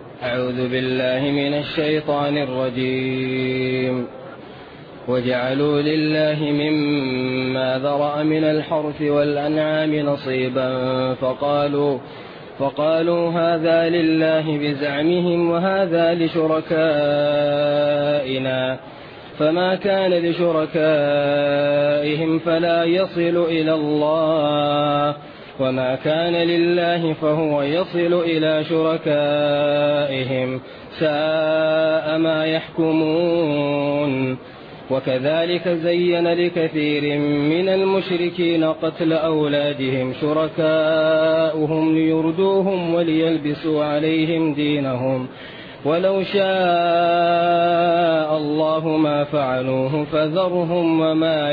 أعوذ بالله من الشيطان الرجيم. وجعلوا لله مما ذرأ من الحرث والأنعام نصيبا فقالوا هذا لله بزعمهم وهذا لشركائنا، فما كان لشركائهم فلا يصل إلى الله، وما كان لله فهو يصل إلى شركائهم، ساء ما يحكمون. وكذلك زين لكثير من المشركين قتل أولادهم شركاؤهم ليردوهم وليلبسوا عليهم دينهم، ولو شاء الله ما فعلوه فذرهم وما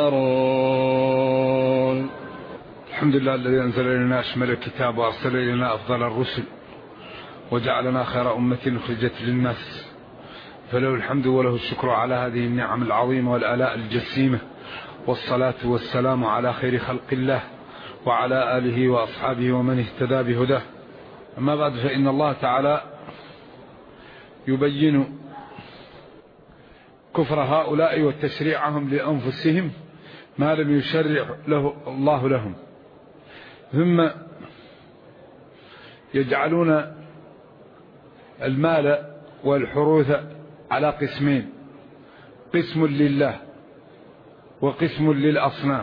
يفترون. الحمد لله الذي أنزل إلينا أشمل الكتاب وأرسل إلينا أفضل الرسل وجعلنا خير أمة أخرجت للناس، فله الحمد وله الشكر على هذه النعم العظيمة والآلاء الجسيمة، والصلاة والسلام على خير خلق الله وعلى آله وأصحابه ومن اهتدى بهداه. أما بعد، فإن الله تعالى يبين كفر هؤلاء وتشريعهم لأنفسهم ما لم يشرع الله لهم، ثم يجعلون المال والحروث على قسمين: قسم لله وقسم للأصنام.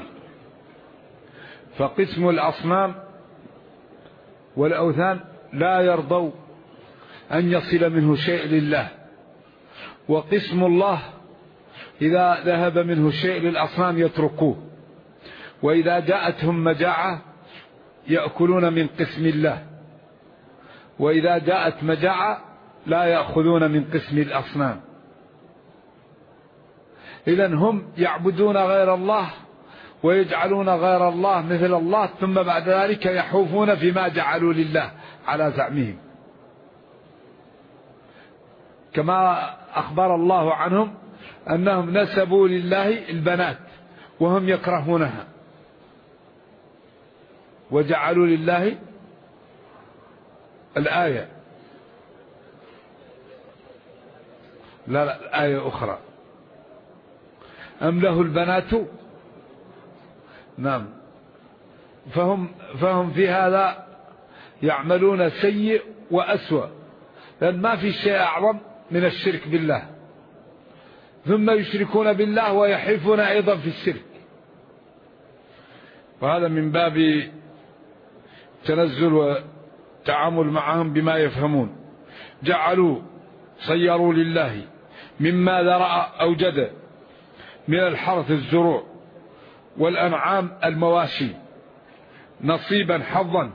فقسم الأصنام والأوثان لا يرضوا أن يصل منه شيء لله، وقسم الله إذا ذهب منه شيء للأصنام يتركوه، وإذا جاءتهم مجاعة يأكلون من قسم الله، وإذا جاءت مجاعة لا يأخذون من قسم الأصنام. إذن هم يعبدون غير الله ويجعلون غير الله مثل الله، ثم بعد ذلك يحوفون فيما جعلوا لله على زعمهم، كما أخبر الله عنهم أنهم نسبوا لله البنات وهم يكرهونها، وجعلوا لله الآية، لا الآية أخرى: أم له البنات. نعم. فهم في هذا يعملون سيء وأسوأ، لأن ما في شيء أعظم من الشرك بالله، ثم يشركون بالله ويحلفون أيضا في الشرك، وهذا من باب تنزل وتعامل معهم بما يفهمون. صيروا لله مما ذرأ أوجد من الحرث الزروع والأنعام المواشي نصيبا حظا،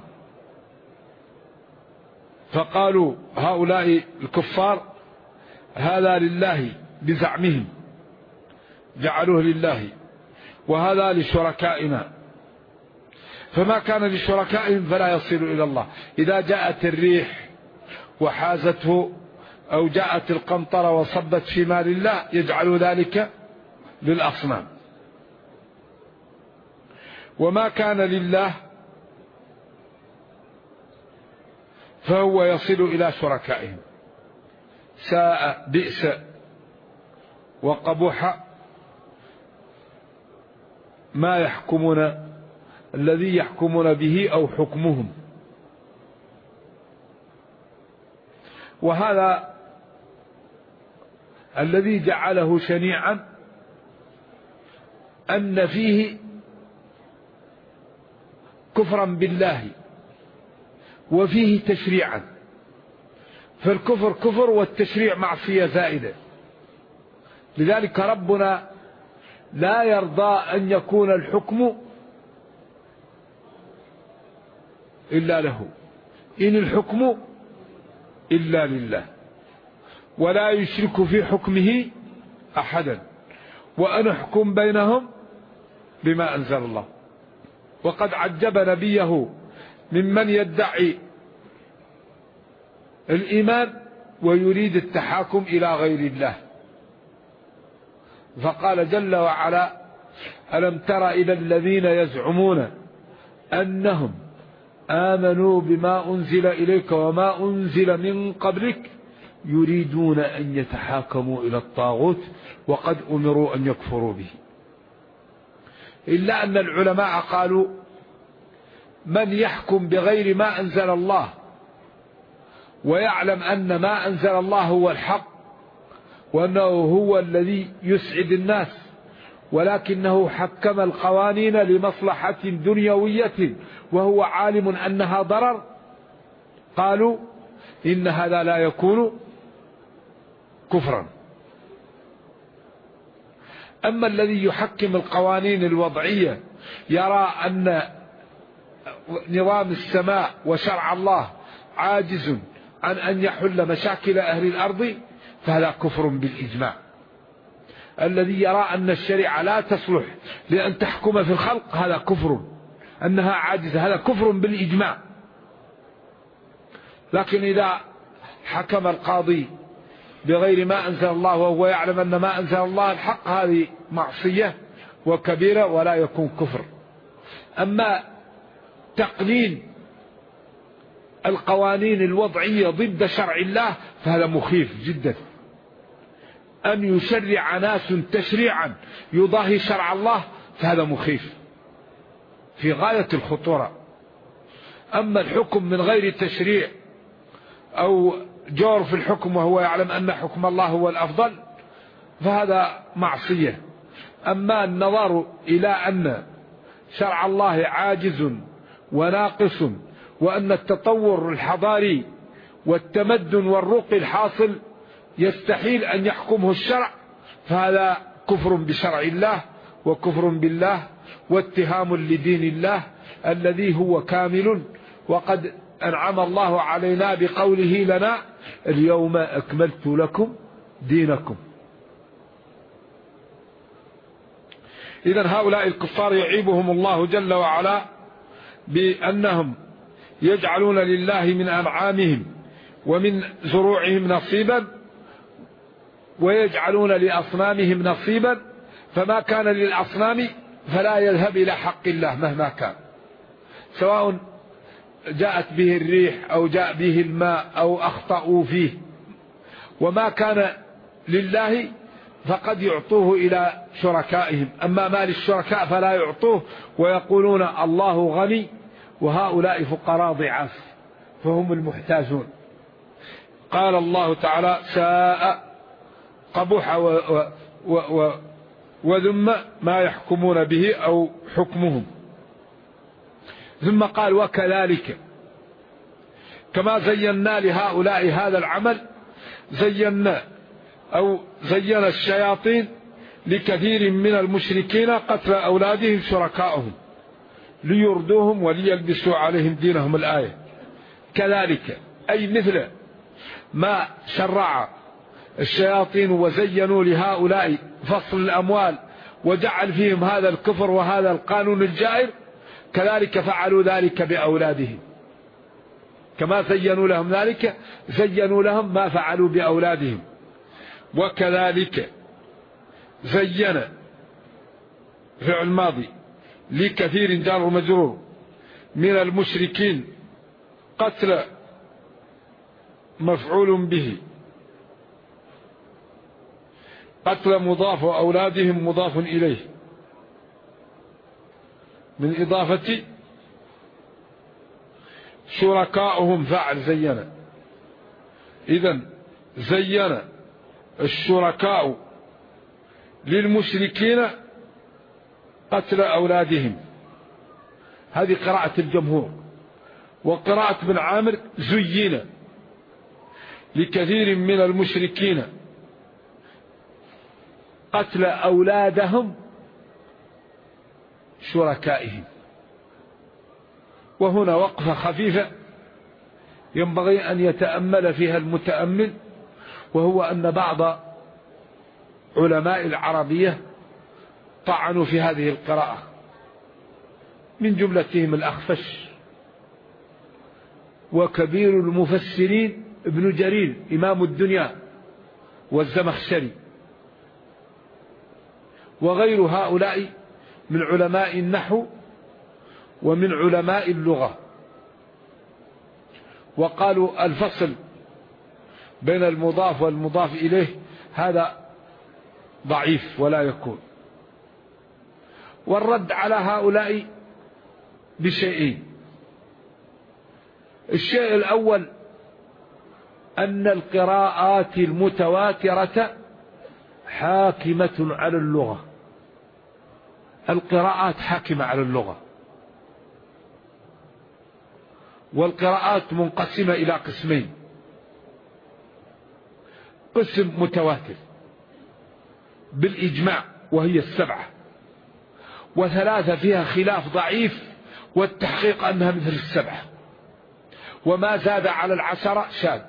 فقالوا هؤلاء الكفار هذا لله بزعمهم، جعلوه لله، وهذا لشركائنا، فما كان لشركائهم فلا يصل إلى الله. إذا جاءت الريح وحازته أو جاءت القنطرة وصبت في مال الله يجعلوا ذلك للأصنام. وما كان لله فهو يصل إلى شركائهم، ساء بئس وقبح ما يحكمون، الذي يحكمون به أو حكمهم. وهذا الذي جعله شنيعا أن فيه كفرا بالله وفيه تشريعا، فالكفر كفر والتشريع معصية زائدة. لذلك ربنا لا يرضى أن يكون الحكم إلا له، إن الحكم إلا لله، ولا يشرك في حكمه أحدا، وأن يحكم بينهم بما أنزل الله. وقد عجب نبيه ممن يدعي الإيمان ويريد التحاكم إلى غير الله، فقال جل وعلا: ألم تر إلى الذين يزعمون أنهم آمنوا بما أنزل إليك وما أنزل من قبلك يريدون أن يتحاكموا إلى الطاغوت وقد أمروا أن يكفروا به. إلا أن العلماء قالوا من يحكم بغير ما أنزل الله ويعلم أن ما أنزل الله هو الحق وأنه هو الذي يسعد الناس ولكنه حكم القوانين لمصلحة دنيوية وهو عالم أنها ضرر، قالوا إن هذا لا يكون كفرا. أما الذي يحكم القوانين الوضعية يرى أن نظام السماء وشرع الله عاجز عن أن يحل مشاكل أهل الأرض فهذا كفر بالإجماع. الذي يرى أن الشريعة لا تصلح لأن تحكم في الخلق هذا كفر، أنها عاجزة، هذا كفر بالإجماع. لكن إذا حكم القاضي بغير ما أنزل الله وهو يعلم أن ما أنزل الله الحق هذه معصية وكبيرة ولا يكون كفر. أما تقنين القوانين الوضعية ضد شرع الله فهذا مخيف جدا. أن يشرع ناس تشريعا يضاهي شرع الله فهذا مخيف في غاية الخطورة. أما الحكم من غير تشريع أو جور في الحكم وهو يعلم أن حكم الله هو الأفضل فهذا معصية. أما النظر إلى أن شرع الله عاجز وناقص وأن التطور الحضاري والتمدن والرقي الحاصل يستحيل أن يحكمه الشرع فهذا كفر بشرع الله وكفر بالله واتهام لدين الله الذي هو كامل. وقد أنعم الله علينا بقوله لنا اليوم أكملت لكم دينكم. إذن هؤلاء الكفار يعيبهم الله جل وعلا بأنهم يجعلون لله من أنعامهم ومن زروعهم نصيبا ويجعلون لأصنامهم نصيبا، فما كان للأصنام فلا يذهب إلى حق الله مهما كان، سواء جاءت به الريح أو جاء به الماء أو أخطأوا فيه. وما كان لله فقد يعطوه إلى شركائهم، أما ما للشركاء فلا يعطوه ويقولون الله غني وهؤلاء فقراء ضعاف فهم المحتاجون. قال الله تعالى ساء قبح وذم ما يحكمون به أو حكمهم. ثم قال وكذلك كما زينا لهؤلاء هذا العمل زين الشياطين لكثير من المشركين قتل أولادهم شركائهم ليردوهم وليلبسوا عليهم دينهم. الآية كذلك أي مثل ما شرع الشياطين وزينوا لهؤلاء فصل الأموال وجعل فيهم هذا الكفر وهذا القانون الجائر، كذلك فعلوا ذلك بأولادهم. كما زينوا لهم ذلك زينوا لهم ما فعلوا بأولادهم. وكذلك زين فعل ماضي لكثير جار ومجرور من المشركين قتل مفعول به، قتل مضاف وأولادهم مضاف إليه من إضافة شركائهم فعل زين. إذن زين الشركاء للمشركين قتل أولادهم، هذه قراءة الجمهور. وقراءة ابن عامر زين لكثير من المشركين قتل أولادهم شركائهم. وهنا وقفة خفيفة ينبغي أن يتأمل فيها المتأمل، وهو أن بعض علماء العربية طعنوا في هذه القراءة، من جملتهم الأخفش وكبير المفسرين ابن جرير إمام الدنيا والزمخشري وغير هؤلاء من علماء النحو ومن علماء اللغة. وقالوا الفصل بين المضاف والمضاف إليه هذا ضعيف ولا يكون. والرد على هؤلاء بشيئين: الشيء الأول أن القراءات المتواترة حاكمة على اللغة، القراءات حاكمة على اللغة، والقراءات منقسمة إلى قسمين: قسم متواتر بالإجماع وهي 7، و3 فيها خلاف ضعيف والتحقيق أنها مثل 7، وما زاد على 10 شاذ.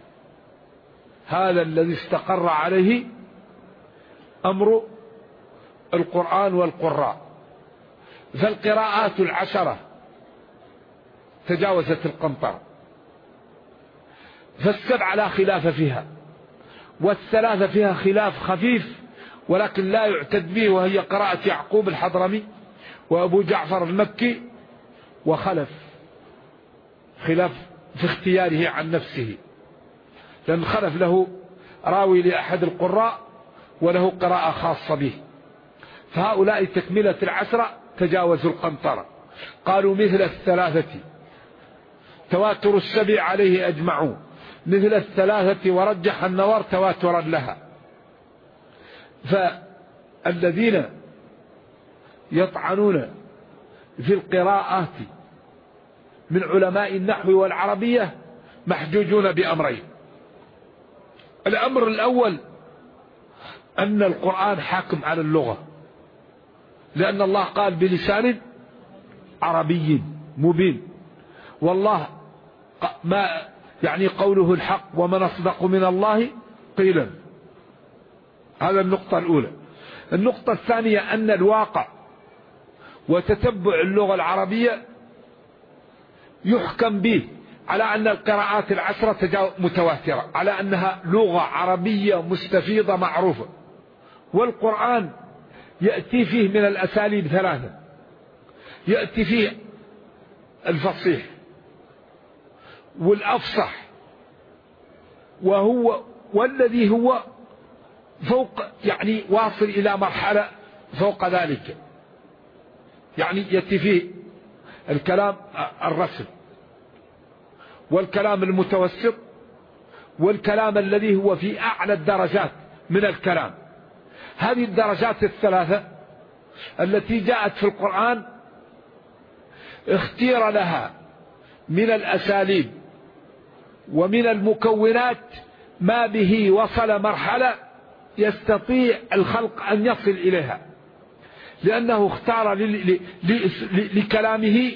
هذا الذي استقر عليه أمر القرآن والقراء. فالقراءات 10 تجاوزت القنطرة، ف7 لا خلاف فيها، وال3 فيها خلاف خفيف ولكن لا يعتد به، وهي قراءة يعقوب الحضرمي وأبو جعفر المكي وخلف، خلاف في اختياره عن نفسه، لأن خلف له راوي لأحد القراء وله قراءة خاصة به. فهؤلاء تكملة 10 تجاوزوا القنطرة، قالوا مثل 3 تواتر 7 عليه أجمعون، مثل 3 ورجح النوار تواترا لها. فالذين يطعنون في القراءات من علماء النحو والعربية محجوجون بأمرين: الأمر الأول أن القرآن حاكم على اللغة، لأن الله قال بلسان عربي مبين، والله ما يعني قوله الحق ومن أصدق من الله قيلا. هذا النقطة الأولى. النقطة الثانية أن الواقع وتتبع اللغة العربية يحكم به على أن القراءات 10 متواترة، على أنها لغة عربية مستفيضة معروفة. والقرآن يأتي فيه من الأساليب 3: يأتي فيه الفصيح والأفصح والذي هو فوق، يعني واصل إلى مرحلة فوق ذلك، يعني يأتي فيه الكلام الرسم والكلام المتوسط والكلام الذي هو في أعلى الدرجات من الكلام. هذه الدرجات 3 التي جاءت في القرآن اختير لها من الأساليب ومن المكونات ما به وصل مرحلة يستطيع الخلق أن يصل إليها، لأنه اختار لكلامه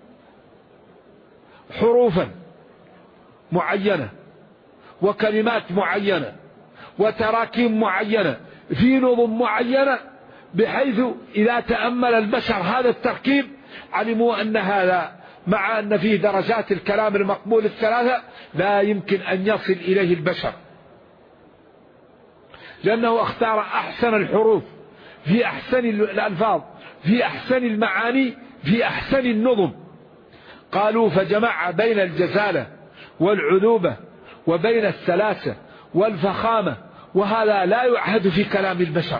حروفا معينة وكلمات معينة وتراكيب معينة في نظم معينة، بحيث إذا تأمل البشر هذا التركيب علموا أن هذا مع أن فيه درجات الكلام المقبول 3 لا يمكن أن يصل إليه البشر، لأنه اختار أحسن الحروف في أحسن الألفاظ في أحسن المعاني في أحسن النظم. قالوا فجمع بين الجزالة والعذوبة وبين السلاسة والفخامة، وهذا لا يعهد في كلام البشر.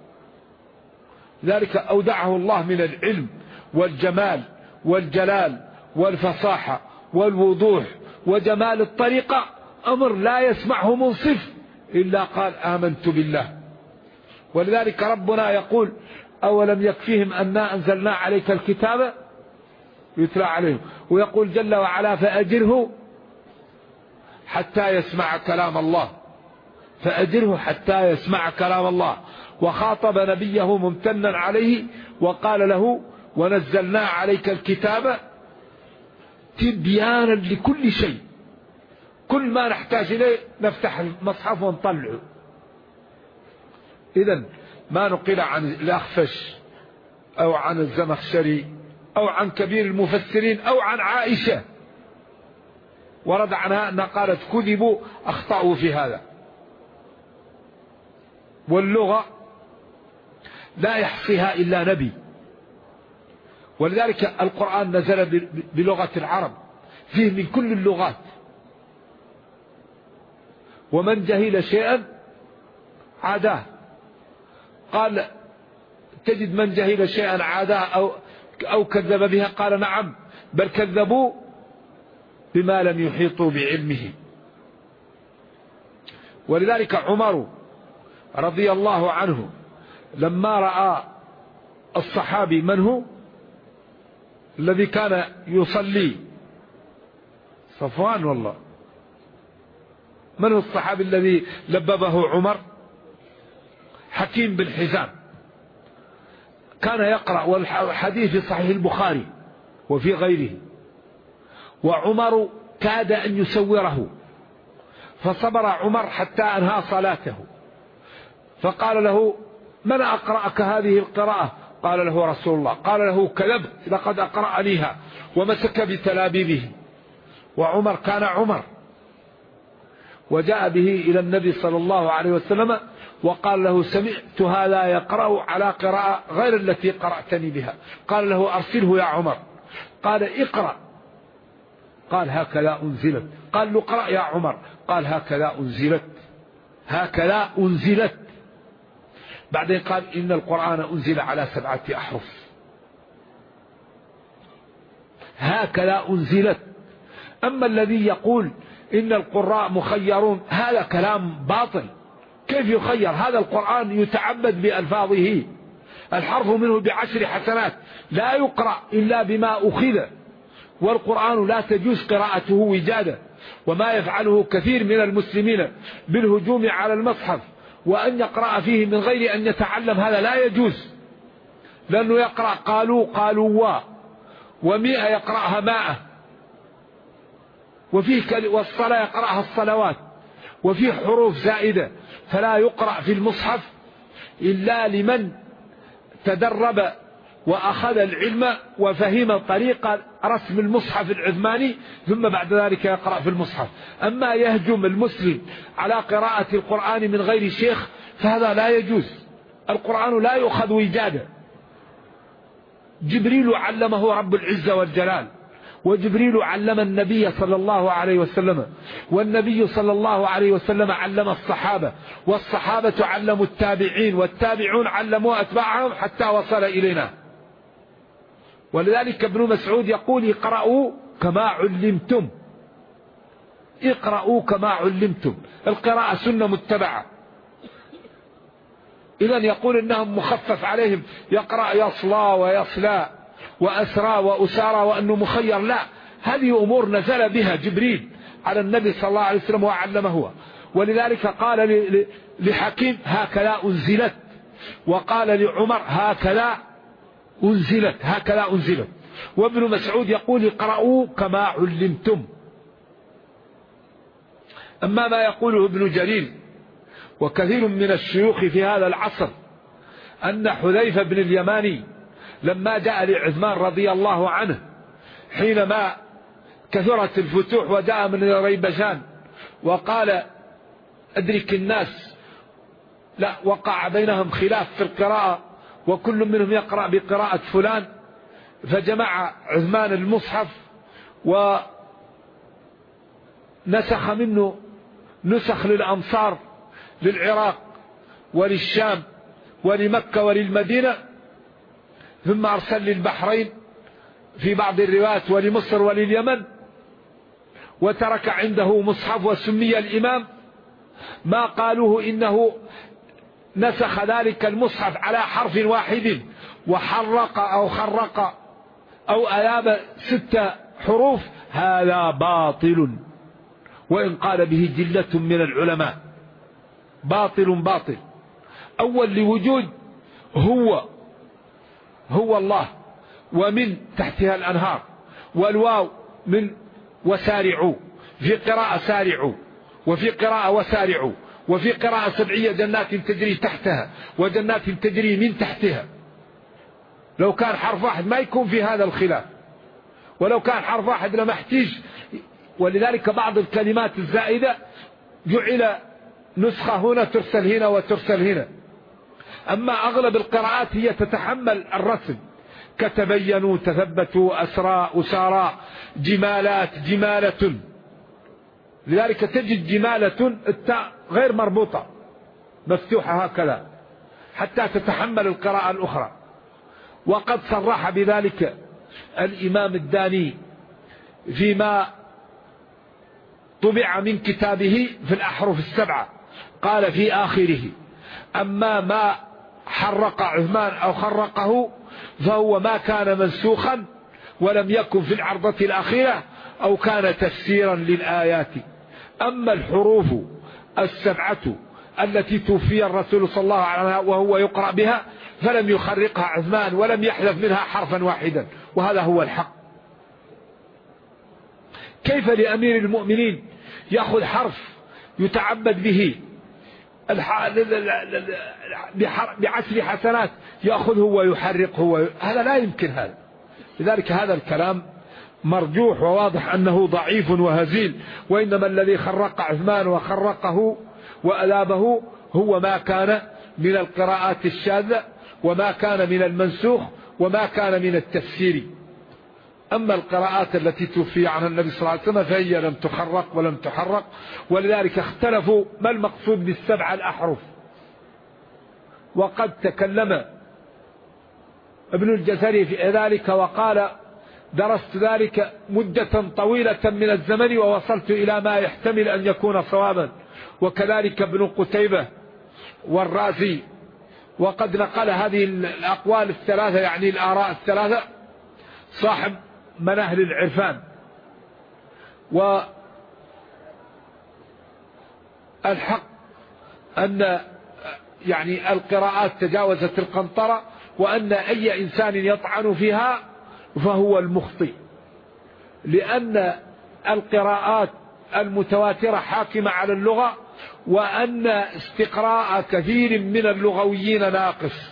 ذلك أودعه الله من العلم والجمال والجلال والفصاحة والوضوح وجمال الطريقة، أمر لا يسمعه منصف إلا قال آمنت بالله. ولذلك ربنا يقول أولم يكفيهم أنا أنزلنا عليك الكتاب يتلى عليهم، ويقول جل وعلا فأجره حتى يسمع كلام الله، فأجره حتى يسمع كلام الله. وخاطب نبيه ممتنا عليه وقال له ونزلنا عليك الكتاب تبيانا لكل شيء، كل ما نحتاج إليه نفتح المصحف ونطلعه. إذن ما نقل عن الأخفش أو عن الزمخشري أو عن كبير المفسرين أو عن عائشة ورد عنها أنها قالت كذبوا أخطأوا في هذا. واللغة لا يحصيها إلا نبي، ولذلك القرآن نزل بلغة العرب، فيه من كل اللغات ومن جهل شيئا عاداه. قال تجد من جهل شيئا عاداه أو كذب بها؟ قال نعم، بل كذبوا بما لم يحيطوا بعلمه. ولذلك عمر رضي الله عنه لما رأى الصحابي، من هو الذي كان يصلي؟ صفوان والله. من هو الصحابي الذي لببه عمر؟ حكيم بن حزام، كان يقرأ، والحديث في صحيح البخاري وفي غيره، وعمر كاد أن يسوره، فصبر عمر حتى أنهى صلاته، فقال له من أقرأك هذه القراءة؟ قال له رسول الله. قال له كذبت، لقد أقرأنيها، ومسك بتلابيبه. وعمر كان عمر، وجاء به إلى النبي صلى الله عليه وسلم وقال له سمعت هذا يقرأ على قراءة غير التي قرأتني بها. قال له أرسله يا عمر. قال اقرأ. قال هكذا أنزلت. قال له اقرأ يا عمر. قال هكذا أنزلت، هكذا أنزلت. بعدين قال إن القرآن أنزل على 7 أحرف، هكذا أنزلت. أما الذي يقول إن القراء مخيرون، هذا كلام باطل. كيف يخير؟ هذا القرآن يتعبد بألفاظه، الحرف منه ب10 حسنات، لا يقرأ إلا بما أخذ، والقرآن لا تجوز قراءته وجادة. وما يفعله كثير من المسلمين بالهجوم على المصحف وأن يقرأ فيه من غير أن يتعلم، هذا لا يجوز، لأنه يقرأ قالوا ومئة يقرأها 100، والصلاة يقرأها الصلوات، وفيه حروف زائدة، فلا يقرأ في المصحف إلا لمن تدرب وأخذ العلم وفهم طريقة رسم المصحف العثماني، ثم بعد ذلك يقرأ في المصحف. أما يهجم المسلم على قراءة القرآن من غير شيخ فهذا لا يجوز. القرآن لا يؤخذ وجادة. جبريل علمه رب العزة والجلال، وجبريل علم النبي صلى الله عليه وسلم، والنبي صلى الله عليه وسلم علم الصحابة، والصحابة علموا التابعين، والتابعون علموا أتباعهم حتى وصل إلينا. ولذلك ابن مسعود يقول اقرأوا كما علمتم، اقرأوا كما علمتم. القراءة سنة متبعة. إذن يقول إنهم مخفف عليهم، يقرأ يصلى ويصلى وأسرى وأسارى وأنه مخير، لا، هذه أمور نزل بها جبريل على النبي صلى الله عليه وسلم وعلمه هو. ولذلك قال لحكيم هكذا أنزلت، وقال لعمر هكذا أنزلت، هكذا أنزلت. وابن مسعود يقول اقرأوا كما علمتم. أما ما يقوله ابن جرير وكثير من الشيوخ في هذا العصر أن حذيفة بن اليماني لما جاء لعثمان رضي الله عنه حينما كثرت الفتوح وجاء من ريبشان وقال أدرك الناس، لا، وقع بينهم خلاف في القراءة وكل منهم يقرأ بقراءة فلان، فجمع عثمان المصحف ونسخ منه نسخ للأمصار، للعراق وللشام ولمكة وللمدينة، ثم أرسل للبحرين في بعض الروايات ولمصر ولليمن، وترك عنده مصحف وسمي الإمام. ما قالوه إنه نسخ ذلك المصحف على حرف واحد وحرق أو خرق أو ألاب 6 حروف، هذا باطل، وإن قال به جلة من العلماء، باطل باطل. أول لوجود هو الله، ومن تحتها الأنهار، والواو من وسارعوا، في قراءة سارعوا، وفي قراءة وسارعوا، وفي قراءة 7 جنات تجري تحتها وجنات تجري من تحتها. لو كان حرف واحد ما يكون في هذا الخلاف، ولو كان حرف واحد لما احتاج. ولذلك بعض الكلمات الزائدة جعل نسخة هنا ترسل هنا وترسل هنا. أما أغلب القراءات هي تتحمل الرسم، كتبينوا، تثبتوا، أسرى، أسارى، جمالات، جمالة. لذلك تجد جمالة التاء غير مربوطة مفتوحة هكذا حتى تتحمل القراءة الأخرى. وقد صرح بذلك الإمام الداني فيما طبع من كتابه في الأحرف السبعة، قال في آخره: أما ما حرق عثمان أو خرقه فهو ما كان منسوخا ولم يكن في العرضة الأخيرة أو كان تفسيرا للآيات. أما الحروف السبعة التي توفي الرسول صلى الله عليه وسلم وهو يقرأ بها فلم يخرقها عثمان ولم يحذف منها حرفا واحدا، وهذا هو الحق. كيف لأمير المؤمنين يأخذ حرف يتعبد به بعشر حسنات يأخذه ويحرقه هذا لا يمكن هذا. لذلك هذا الكلام مرجوح وواضح أنه ضعيف وهزيل، وإنما الذي خرق عثمان وخرقه وألابه هو ما كان من القراءات الشاذة وما كان من المنسوخ وما كان من التفسير. أما القراءات التي توفي عنها النبي صلى الله عليه وسلم فهي لم تخرق ولم تحرق. ولذلك اختلفوا ما المقصود بالسبع الأحرف. وقد تكلم ابن الجزري في ذلك وقال: درست ذلك مدة طويلة من الزمن ووصلت إلى ما يحتمل أن يكون صوابا. وكذلك ابن قتيبة والرازي. وقد نقل هذه الأقوال الثلاثة يعني الآراء الثلاثة صاحب مناهل العرفان. والحق أن يعني القراءات تجاوزت القنطرة، وأن أي إنسان يطعن فيها فهو المخطئ، لأن القراءات المتواترة حاكمة على اللغة، وأن استقراء كثير من اللغويين ناقص،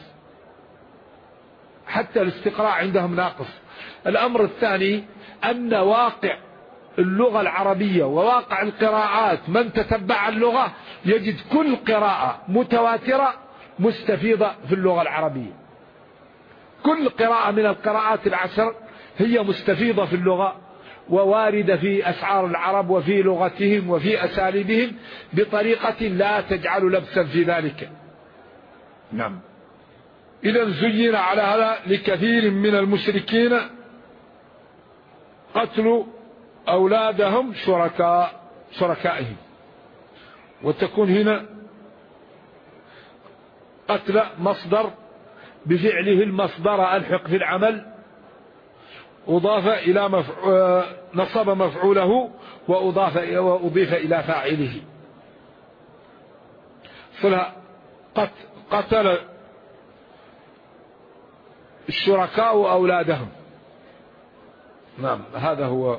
حتى الاستقراء عندهم ناقص. الأمر الثاني أن واقع اللغة العربية وواقع القراءات من تتبع اللغة يجد كل قراءة متواترة مستفيضة في اللغة العربية. كل قراءة من القراءات العشر هي مستفيضة في اللغة وواردة في أشعار العرب وفي لغتهم وفي أساليبهم بطريقة لا تجعل لبسا في ذلك. نعم. إذا زين على هذا لكثير من المشركين قتل أولادهم شركائهم. وتكون هنا قتل مصدر بفعله المصدر ألحق في العمل، أضاف إلى نصب مفعوله وأضيف إلى فاعله. صلها قتل الشركاء أولادهم. نعم هذا هو.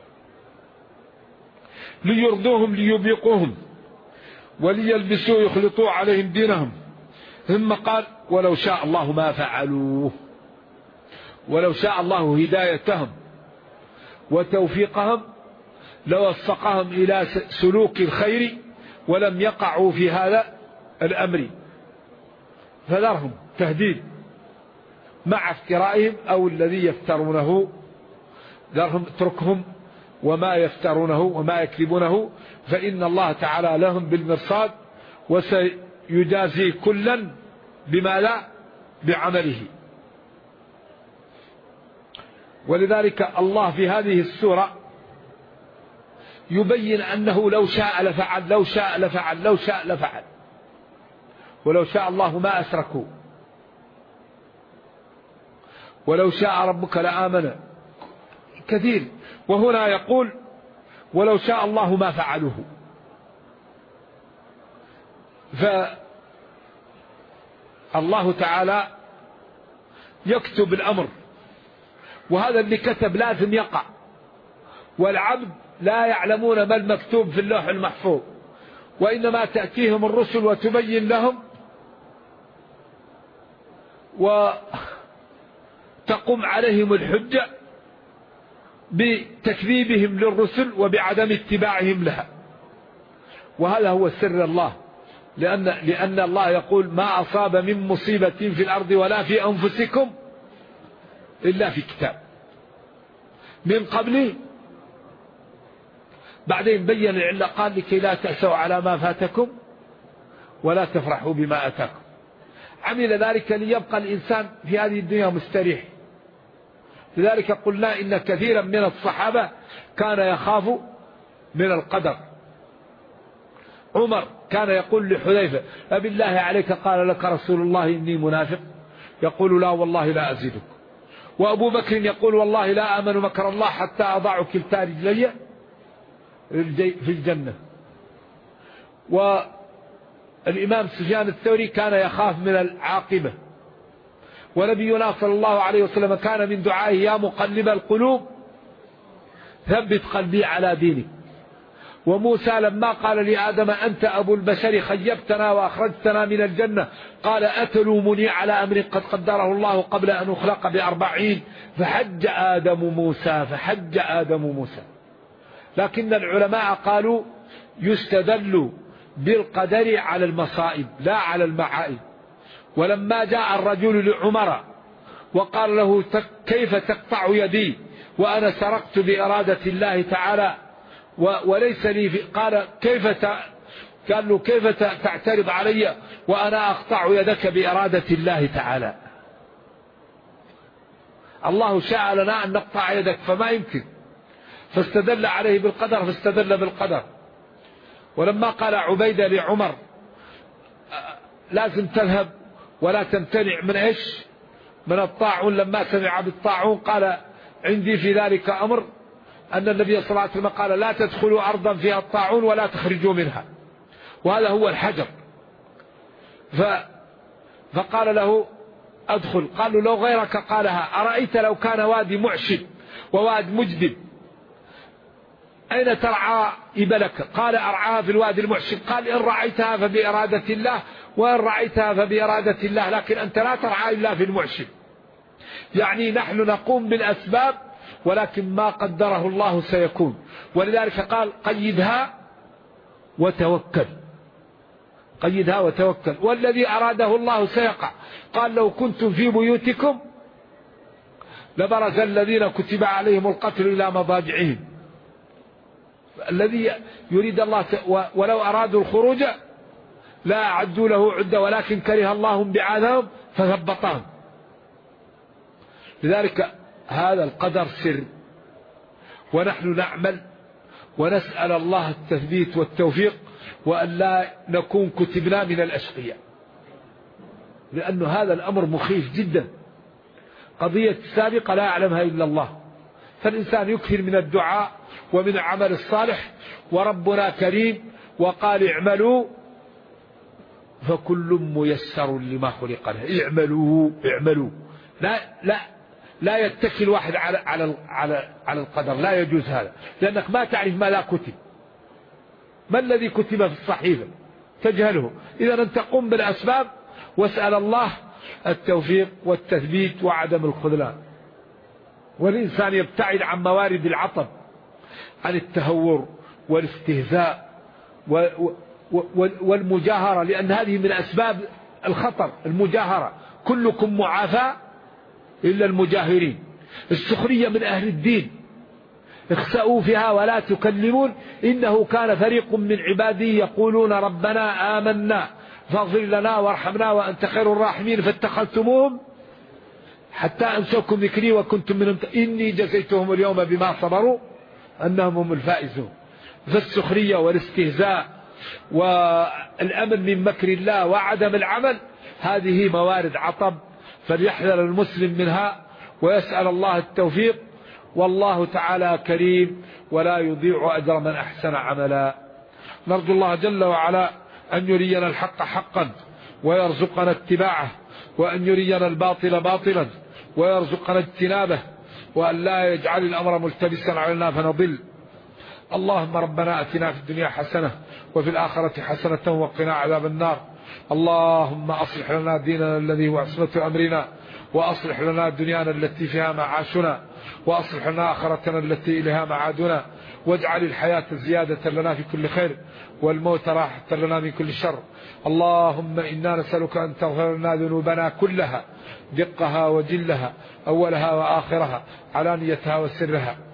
ليرضوهم ليبيقوهم وليلبسوا يخلطوا عليهم دينهم. ثم قال: ولو شاء الله ما فعلوه. ولو شاء الله هدايتهم وتوفيقهم لوفقهم إلى سلوك الخير ولم يقعوا في هذا الأمر. فذرهم تهديد مع افترائهم أو الذي يفترونه، ذرهم اتركهم وما يفترونه وما يكذبونه، فإن الله تعالى لهم بالمرصاد وسيجازي كلا بما لا بعمله. ولذلك الله في هذه السورة يبين أنه لو شاء لفعل، لو شاء لفعل، لو شاء لفعل. ولو شاء الله ما أشركوا، ولو شاء ربك لآمن كثير. وهنا يقول: ولو شاء الله ما فعلوه. فالله تعالى يكتب الأمر، وهذا اللي كتب لازم يقع، والعبد لا يعلمون ما المكتوب في اللوح المحفوظ، وإنما تأتيهم الرسل وتبين لهم وتقوم عليهم الحجة بتكذيبهم للرسل وبعدم اتباعهم لها. وهذا هو سر الله، لأن الله يقول: ما أصاب من مصيبة في الأرض ولا في أنفسكم إلا في كتاب من قبل. بعدين بين العلة قال لكي لا تأسوا على ما فاتكم ولا تفرحوا بما أتاكم. عمل ذلك ليبقى الإنسان في هذه الدنيا مستريح. لذلك قلنا إن كثيرا من الصحابة كان يخاف من القدر. عمر كان يقول لحذيفة: أبالله عليك قال لك رسول الله إني منافق؟ يقول: لا والله لا أزيدك. وأبو بكر يقول: والله لا آمن مكر الله حتى أضع كلتا رجلي في الجنة. والإمام سفيان الثوري كان يخاف من العاقبة. ونبينا صلى الله عليه وسلم كان من دعائه: يا مقلب القلوب ثبت قلبي على دينك. وموسى لما قال لآدم: أنت أبو البشر خيبتنا وأخرجتنا من الجنة، قال: أتلومني على أمر قد قدره الله قبل أن أخلق ب40 فحج آدم موسى. لكن العلماء قالوا يستدل بالقدر على المصائب لا على المعائب. ولما جاء الرجل لعمر وقال له: كيف تقطع يدي وأنا سرقت بإرادة الله تعالى وليس لي قال: قال له: كيف تعترض علي وأنا أقطع يدك بإرادة الله تعالى؟ الله شاء لنا أن نقطع يدك فما يمكن. فاستدل عليه بالقدر، فاستدل بالقدر. ولما قال عبيدة لعمر: لازم تذهب ولا تمتنع من إيش؟ من الطاعون، لما سمع بالطاعون قال: عندي في ذلك أمر، أن النبي صلى الله عليه وسلم قال: لا تدخلوا أرضا فيها الطاعون ولا تخرجوا منها، وهذا هو الحجر. فقال له: أدخل. قال له: لو غيرك قالها. أرأيت لو كان وادي معشب وواد مجدب أين ترعى إبلك؟ قال: أرعاها في الوادي المعشب. قال: إن رعيتها فبإرادة الله، وإن رعيتها فبإرادة الله، لكن أنت لا ترعى إلا في المعشب. يعني نحن نقوم بالأسباب ولكن ما قدره الله سيكون. ولذلك قال: قيدها وتوكل، قيدها وتوكل، والذي أراده الله سيقع. قال: لو كنتم في بيوتكم لبرز الذين كتب عليهم القتل إلى مضاجعهم. الذي يريد الله ولو أرادوا الخروج لا أعدوا له عدة ولكن كره الله بعاثهم فثبطهم. لذلك هذا القدر سر، ونحن نعمل ونسأل الله التثبيت والتوفيق، وأن لا نكون كتبنا من الأشقياء، لأن هذا الأمر مخيف جدا. قضية سابقة لا يعلمها إلا الله. فالإنسان يكثر من الدعاء ومن العمل الصالح، وربنا كريم وقال: اعملوا فكل ميسر لما خلق له. اعملوا. لا يتكل واحد على القدر، لا يجوز هذا، لأنك ما تعرف ما لا كتب، ما الذي كتب في الصحيفة تجهله. إذا أنت قم بالأسباب واسأل الله التوفيق والتثبيت وعدم الخذلان. والإنسان يبتعد عن موارد العطب، عن التهور والاستهزاء والمجاهرة، لأن هذه من أسباب الخطر. المجاهرة، كلكم معافى إلا المجاهرين. السخرية من أهل الدين، اخسأوا فيها ولا تكلمون إنه كان فريق من عبادي يقولون ربنا آمنا فاغفر لنا وارحمنا وأنت خير الراحمين فاتخذتموهم حتى أنسوكم ذكري وكنتم منهم إني جزيتهم اليوم بما صبروا أنهم هم الفائزون. فالسخرية والاستهزاء والأمن من مكر الله وعدم العمل هذه موارد عطب، فليحذر المسلم منها ويسأل الله التوفيق. والله تعالى كريم ولا يضيع أجر من أحسن عملا. نرجو الله جل وعلا أن يرينا الحق حقا ويرزقنا اتباعه، وأن يرينا الباطل باطلا ويرزقنا اجتنابه، وأن لا يجعل الأمر ملتبسا علينا فنضل. اللهم ربنا أتنا في الدنيا حسنة وفي الآخرة حسنة وقنا عذاب النار. اللهم أصلح لنا ديننا الذي هو عصمة أمرنا، وأصلح لنا دنيانا التي فيها معاشنا، وأصلح لنا آخرتنا التي إليها معادنا، واجعل الحياة زيادة لنا في كل خير والموت راحة لنا من كل شر. اللهم إنا نسألك أن تغفر لنا ذنوبنا كلها، دقها وجلها، أولها وآخرها، علانيتها وسرها.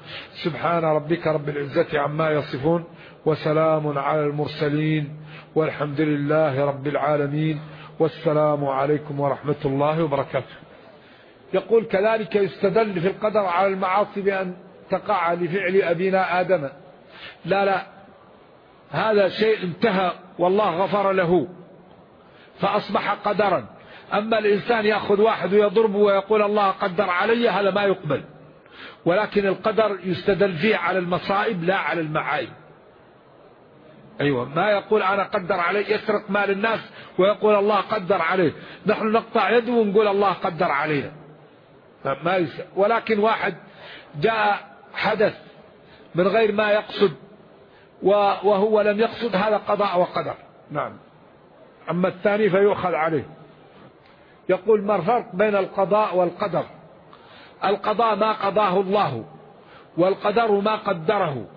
سبحان ربك رب العزة عما يصفون وسلام على المرسلين والحمد لله رب العالمين والسلام عليكم ورحمة الله وبركاته. يقول كذلك يستدل في القدر على المعاصي بأن تقع لفعل أبينا آدم. لا هذا شيء انتهى والله غفر له فأصبح قدرا. أما الإنسان يأخذ واحد ويضربه ويقول الله قدر علي، هذا ما يقبل. ولكن القدر يستدل فيه على المصائب لا على المعايب. أيوة، ما يقول أنا قدر علي يسرق مال الناس ويقول الله قدر عليه، نحن نقطع يده ونقول الله قدر علينا. ما ولكن واحد جاء حدث من غير ما يقصد وهو لم يقصد، هذا قضاء وقدر. نعم. أما الثاني فيؤخذ عليه. يقول ما الفرق بين القضاء والقدر؟ القضاء ما قضاه الله، والقدر ما قدره،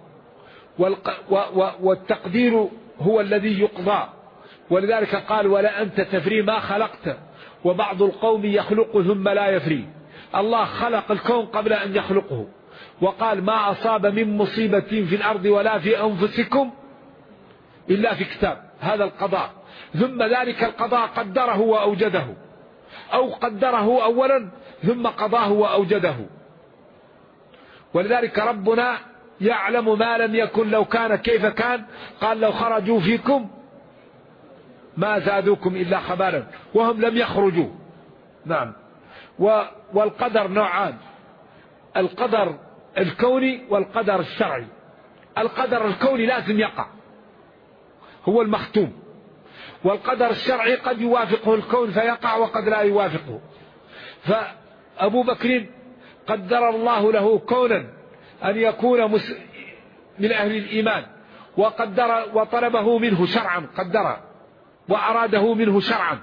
والتقدير هو الذي يقضى. ولذلك قال ولا أنت تفري ما خلقت، وبعض القوم يخلق ثم لا يفري. الله خلق الكون قبل أن يخلقه، وقال ما أصاب من مصيبة في الأرض ولا في أنفسكم إلا في كتاب. هذا القضاء. ثم ذلك القضاء قدره وأوجده، أو قدره أولا ثم قضاه وأوجده. ولذلك ربنا يعلم ما لم يكن لو كان كيف كان. قال لو خرجوا فيكم ما زادوكم إلا خبالا، وهم لم يخرجوا. نعم. والقدر نوعان: القدر الكوني والقدر الشرعي. القدر الكوني لازم يقع، هو المختوم. والقدر الشرعي قد يوافقه الكون فيقع وقد لا يوافقه. فأبو بكر قدر الله له كونا أن يكون من أهل الإيمان، وقدر وطلبه منه شرعا، قدر وأراده منه شرعا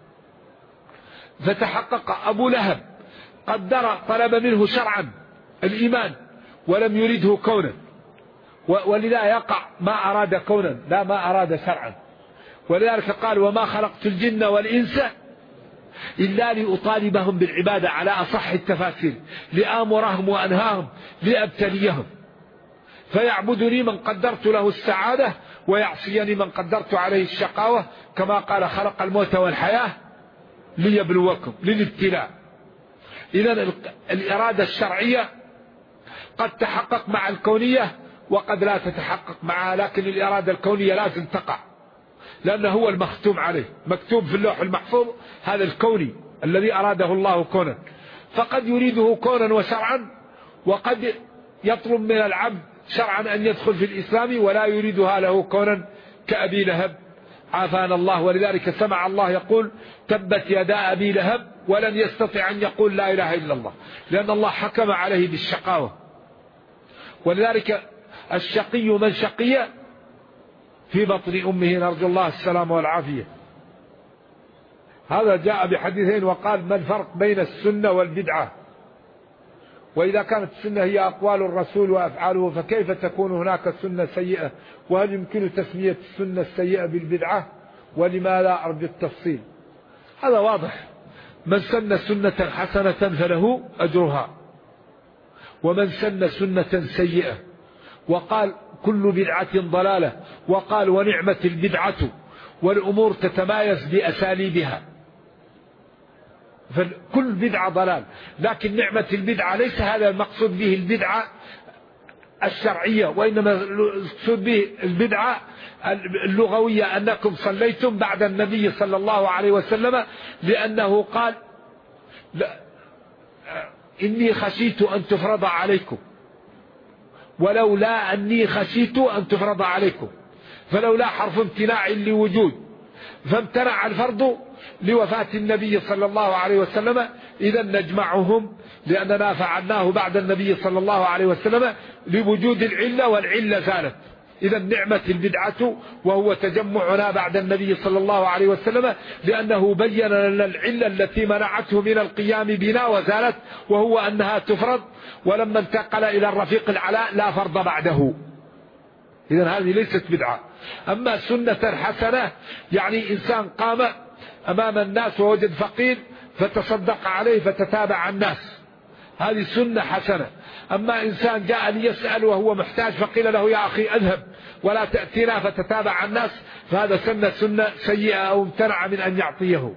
فتحقق. أبو لهب قدر طلب منه شرعا الإيمان ولم يريده كونا، ولذا يقع ما أراد كونا لا ما أراد شرعا. ولذلك قال وما خلقت الجن والإنس إلا لأطالبهم بالعبادة على أصح التفاسير، لآمرهم وأنهاهم لأبتليهم. فيعبدني من قدرت له السعادة، ويعصيني من قدرت عليه الشقاوة، كما قال خلق الموت والحياة ليبلوكم، للابتلاء. إذن الإرادة الشرعية قد تحقق مع الكونية وقد لا تتحقق معها، لكن الإرادة الكونية لازم تقع، لأنه هو المختوم عليه، مكتوب في اللوح المحفوظ. هذا الكوني الذي أراده الله كونا، فقد يريده كونا وشرعا، وقد يطلب من العبد شرعا أن يدخل في الإسلام ولا يريدها له كونا كأبي لهب عافانا الله. ولذلك سمع الله يقول تبت يدا أبي لهب، ولن يستطيع أن يقول لا إله إلا الله، لأن الله حكم عليه بالشقاوة. ولذلك الشقي من شقي في بطن أمه، نرجو الله السلام والعافية. هذا جاء بحديثين. وقال ما الفرق بين السنة والبدعة؟ وإذا كانت السنة هي أقوال الرسول وأفعاله، فكيف تكون هناك سنة سيئة؟ وهل يمكن تسمية السنة السيئة بالبدعة؟ ولما لا أرجو التفصيل؟ هذا واضح. من سن سنة حسنة فله أجرها، ومن سن سنة سيئة. وقال كل بدعة ضلالة، وقال ونعمة البدعة، والأمور تتمايز بأساليبها. فكل بدعة ضلال، لكن نعمة البدعة ليس هذا المقصود به البدعة الشرعية، وإنما المقصود به البدعة اللغوية، أنكم صليتم بعد النبي صلى الله عليه وسلم، لأنه قال إني خشيت أن تفرض عليكم، ولولا أني خشيت أن تفرض عليكم. فلولا حرف امتناع لوجود، فامتنع الفرض لوفاة النبي صلى الله عليه وسلم. إذا نجمعهم لأننا فعلناه بعد النبي صلى الله عليه وسلم لوجود العلة، والعلة زالت. إذا نعمة البدعة، وهو تجمعنا بعد النبي صلى الله عليه وسلم، لأنه بين لنا العلة التي منعته من القيام بنا وزالت، وهو أنها تفرض. ولما انتقل إلى الرفيق العلاء لا فرض بعده. إذا هذه ليست بدعة. أما سنة حسنة يعني إنسان قام أمام الناس ووجد فقير فتصدق عليه فتتابع الناس، هذه سنة حسنة. أما إنسان جاء ليسأل وهو محتاج فقيل له يا أخي أذهب ولا تأتينا فتتابع الناس، فهذا سنة سيئة أو امتنع من أن يعطيه.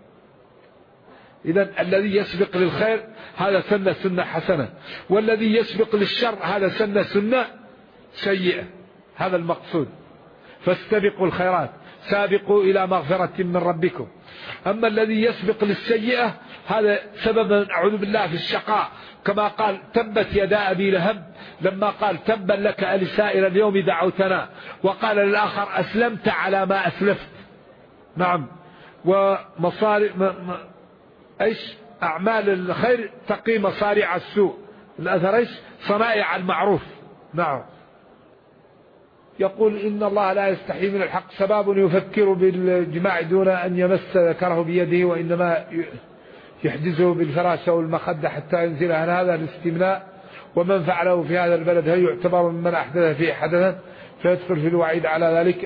إذن الذي يسبق للخير هذا سنة حسنة، والذي يسبق للشر هذا سنة سيئة. هذا المقصود. فاستبقوا الخيرات، سابقوا إلى مغفرة من ربكم. أما الذي يسبق للسيئة هذا سبب أعوذ بالله في الشقاء، كما قال تبت يدا أبي لهب لما قال تبا لك ألسائر اليوم دعوتنا، وقال للآخر أسلمت على ما أسلفت. نعم. ايش أعمال الخير تقي مصارع السوء، الأثر ايش صنائع المعروف. نعم. يقول إن الله لا يستحي من الحق، شباب يفكر بالجماع دون أن يمس ذكره بيده وإنما يحجزه بالفراشة والمخدة حتى ينزل. عن هذا الاستمناء ومن فعله في هذا البلد هل يعتبر ممن أحدث فيه حدثا فيدخل في الوعيد على ذلك؟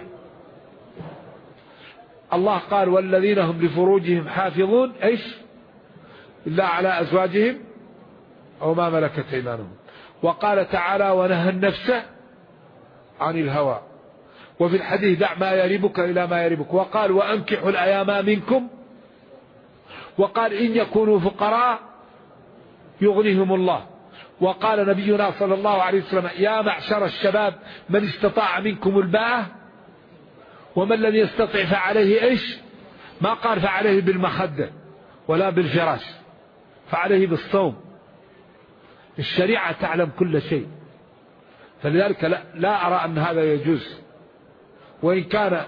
الله قال والذين هم لفروجهم حافظون ايش إلا على أزواجهم أو ما ملكت أيمانهم. وقال تعالى ونهى النفس عن الهوى. وفي الحديث دع ما يريبك إلى ما يريبك. وقال وأنكحوا الأيام منكم. وقال إن يكونوا فقراء يغنيهم الله. وقال نبينا صلى الله عليه وسلم يا معشر الشباب من استطاع منكم الباءة ومن لم يستطع فعليه ايش، ما قال فعليه بالمخدة ولا بالفراش، فعليه بالصوم. الشريعة تعلم كل شيء، فلذلك لا أرى أن هذا يجوز، وإن كان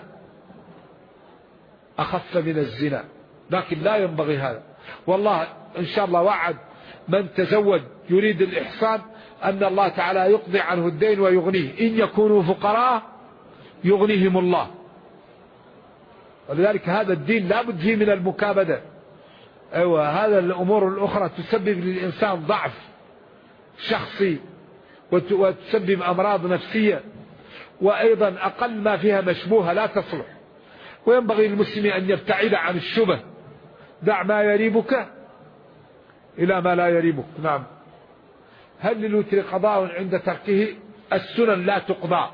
أخف من الزنا، لكن لا ينبغي هذا. والله إن شاء الله وعد من تزوج يريد الإحسان أن الله تعالى يقضي عنه الدين ويغنيه. إن يكونوا فقراء يغنيهم الله. ولذلك هذا الدين لا بد فيه من المكابدة. أيوة، هذا الأمور الأخرى تسبب للإنسان ضعف شخصي وتسبب أمراض نفسية، وأيضا أقل ما فيها مشبوهة لا تصلح. وينبغي للمسلم أن يبتعد عن الشبه. دع ما يريبك إلى ما لا يريبك. نعم. هل للوتر قضاء عند تركه؟ السنن لا تقضى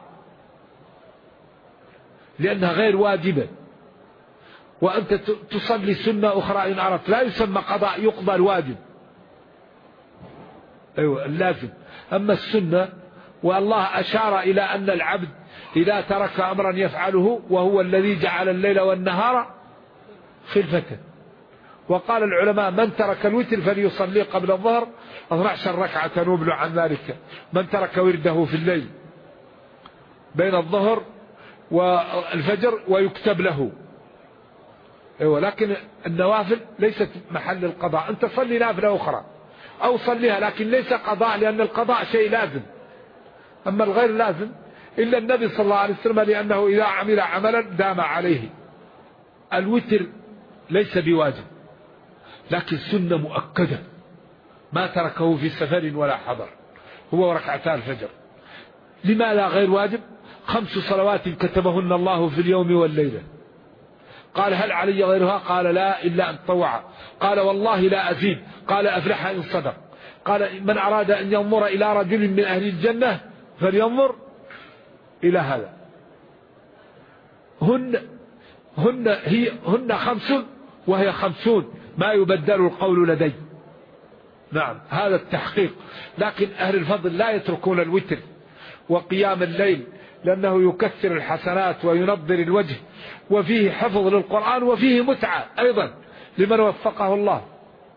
لأنها غير واجبة، وأنت تصلي سنة أخرى إن أردت، لا يسمى قضاء، يقضى الواجب. أيوة اللازم. أما السنة، والله أشار إلى أن العبد إذا ترك أمرا يفعله وهو الذي جعل الليل والنهار خلفته. وقال العلماء من ترك الوتر فليصلي قبل الظهر 12 ركعة نبل عن ذلك. من ترك ورده في الليل بين الظهر والفجر ويكتب له. ولكن النوافل ليست محل القضاء. أنت صلي نافلة أخرى أو صليها، لكن ليس قضاء، لأن القضاء شيء لازم. أما الغير لازم إلا النبي صلى الله عليه وسلم لأنه إذا عمل عملا دام عليه. الوتر ليس بواجب لكن سنة مؤكدة، ما تركه في سفر ولا حضر، هو ركعتا الفجر. لماذا غير واجب؟ 5 صلوات كتبهن الله في اليوم والليلة. قال هل علي غيرها؟ قال لا إلا أن تطوع. قال والله لا أزيد. قال أفلح إن صدق. قال من أراد أن ينظر إلى رجل من أهل الجنة فلينظر إلى هذا. هن 5 وهي 50 ما يبدل القول لدي. نعم، هذا التحقيق. لكن أهل الفضل لا يتركون الوتر وقيام الليل لأنه يكثر الحسنات وينظر الوجه، وفيه حفظ للقرآن وفيه متعة أيضا لمن وفقه الله.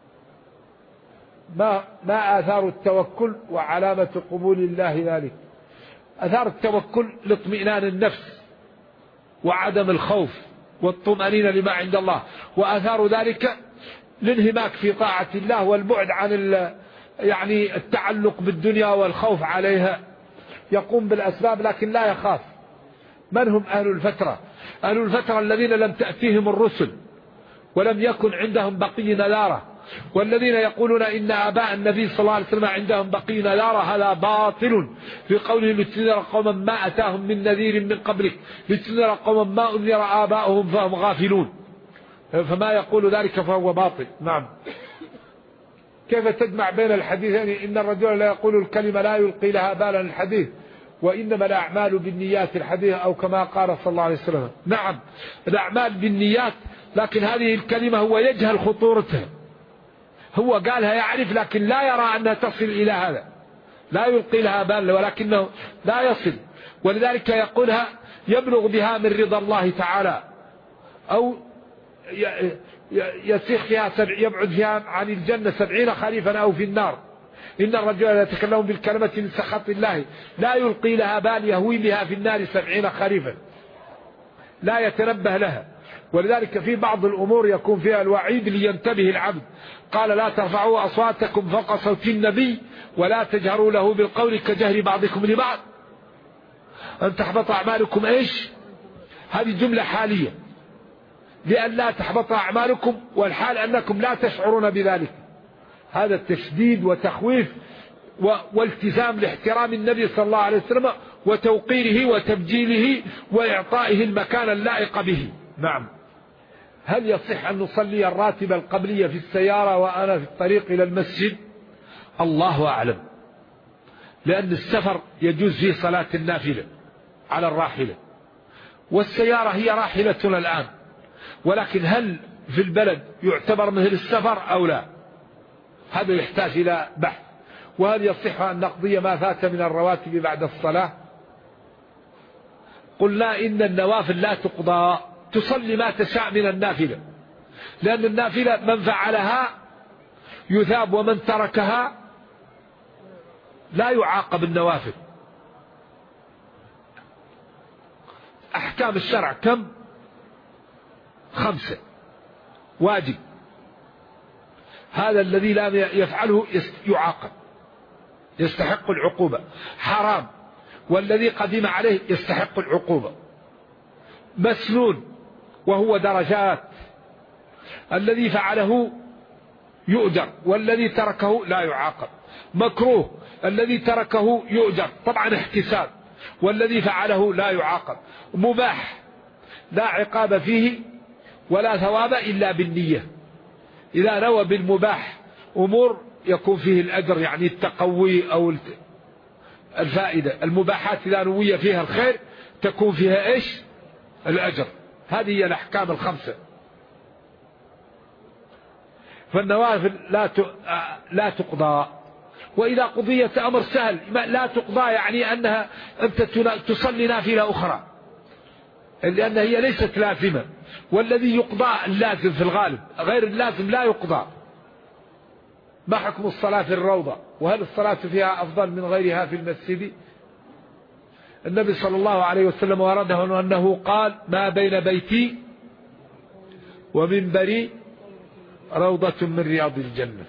ما آثار التوكل وعلامة قبول الله ذلك؟ آثار التوكل لاطمئنان النفس وعدم الخوف والطمأنينة لما عند الله، وآثار ذلك الانهماك في طاعة الله والبعد عن يعني التعلق بالدنيا والخوف عليها. يقوم بالأسباب لكن لا يخاف. من هم أهل الفترة؟ أهل الفترة الذين لم تأتيهم الرسل ولم يكن عندهم بقي نذارة، والذين يقولون إن آباء النبي صلى الله عليه وسلم عندهم بقي نذارة، هذا باطل في قوله لتنذر قوما ما أتاهم من نذير من قبلك لتنذر قوما ما أنذر آباؤهم فهم غافلون. فما يقول ذلك فهو باطل. نعم. كيف تجمع بين الحديثين؟ إن الرجل لا يقول الكلمة لا يلقي لها بالا الحديث، وإنما الأعمال بالنيات الحديث، أو كما قال صلى الله عليه وسلم. نعم الأعمال بالنيات، لكن هذه الكلمة هو يجهل خطورتها، هو قالها يعرف لكن لا يرى أنها تصل إلى هذا، لا يلقي لها بالا ولكنه لا يصل، ولذلك يقولها يبلغ بها من رضا الله تعالى، أو يسيخ فيها يبعد فيها عن الجنة 70 خريفا أو في النار. إن الرجل يتكلم بالكلمة من سخط الله لا يلقي لها بال يهوي بها في النار 70 خريفا، لا يتنبه لها. ولذلك في بعض الأمور يكون فيها الوعيد لينتبه العبد. قال لا ترفعوا أصواتكم فوق صوت النبي ولا تجهروا له بالقول كجهر بعضكم لبعض أن تحبط أعمالكم. إيش هذه جملة حالية، لأن لا تحبط أعمالكم والحال أنكم لا تشعرون بذلك. هذا التشديد وتخويف والتزام لاحترام النبي صلى الله عليه وسلم وتوقيره وتبجيله وإعطائه المكان اللائق به. نعم. هل يصح أن نصلي الراتبة القبلية في السيارة وأنا في الطريق إلى المسجد؟ الله أعلم، لأن السفر يجوز فيه صلاة النافلة على الراحلة، والسيارة هي راحلتنا الآن، ولكن هل في البلد يعتبر مثل السفر أو لا؟ هذا يحتاج إلى بحث. وهل يصح أن نقضي ما فات من الرواتب بعد الصلاة؟ قلنا إن النوافل لا تقضى، تصلي ما تشاء من النافلة، لأن النافلة من فعلها يثاب ومن تركها لا يعاقب. النوافل أحكام الشرع كم؟ 5. واجب، هذا الذي لا يفعله يعاقب يستحق العقوبة. حرام، والذي قدم عليه يستحق العقوبة. مسنون وهو درجات، الذي فعله يؤجر والذي تركه لا يعاقب. مكروه، الذي تركه يؤجر طبعا احتساب، والذي فعله لا يعاقب. مباح لا عقاب فيه ولا ثواب إلا بالنية، إذا نوى بالمباح أمور يكون فيه الأجر، يعني التقوي أو الفائدة. المباحات إذا نوي فيها الخير تكون فيها إيش؟ الأجر. هذه هي الأحكام 5. فالنوافل لا تقضى، وإذا قضيت أمر سهل لا تقضى، يعني أنها أنت تصلي نافلة أخرى، لأن هي ليست لازمة. والذي يقضى اللازم في الغالب، غير اللازم لا يقضى. ما حكم الصلاة في الروضة؟ وهل الصلاة فيها أفضل من غيرها في المسجد؟ النبي صلى الله عليه وسلم ورده أنه قال ما بين بيتي ومنبري روضة من رياض الجنة.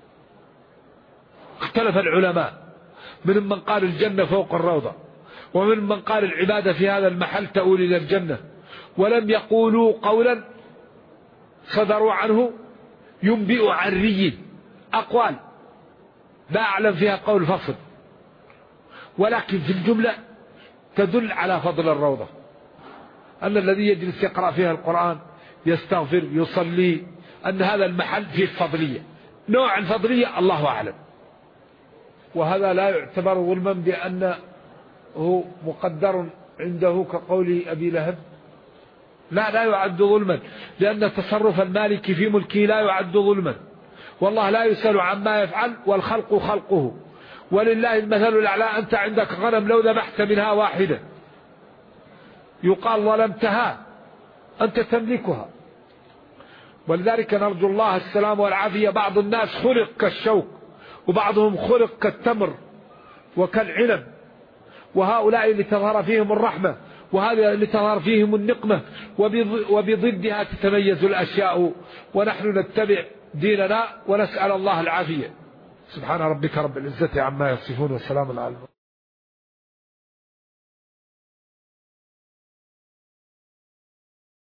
اختلف العلماء، من قال الجنة فوق الروضة، ومن قال العبادة في هذا المحل تؤول إلى الجنة، ولم يقولوا قولا صدروا عنه ينبئ عن ري. أقوال لا أعلم فيها قول فصل، ولكن في الجملة تدل على فضل الروضة، أن الذي يجلس يقرأ فيها القرآن يستغفر يصلي، أن هذا المحل فيه الفضلية. نوع الفضلية الله أعلم، وهذا لا يعتبر ظلما بأنه مقدر عنده كقول أبي لهب، لا يعد ظلما، لأن تصرف المالك في ملكه لا يعد ظلما، والله لا يسأل عما يفعل والخلق خلقه. ولله المثل الأعلى، أنت عندك غنم لو ذبحت منها واحدة يقال ظلمتها، أنت تملكها. ولذلك نرجو الله السلام والعافية. بعض الناس خلق كالشوك، وبعضهم خلق كالتمر وكالعنب، وهؤلاء اللي تظهر فيهم الرحمة، وهذا اللي تظهر فيهم النقمة، وبضدها تتميز الأشياء، ونحن نتبع ديننا ونسأل الله العافية. سبحان ربك رب العزة عما يصفون، والسلام على المرسلين.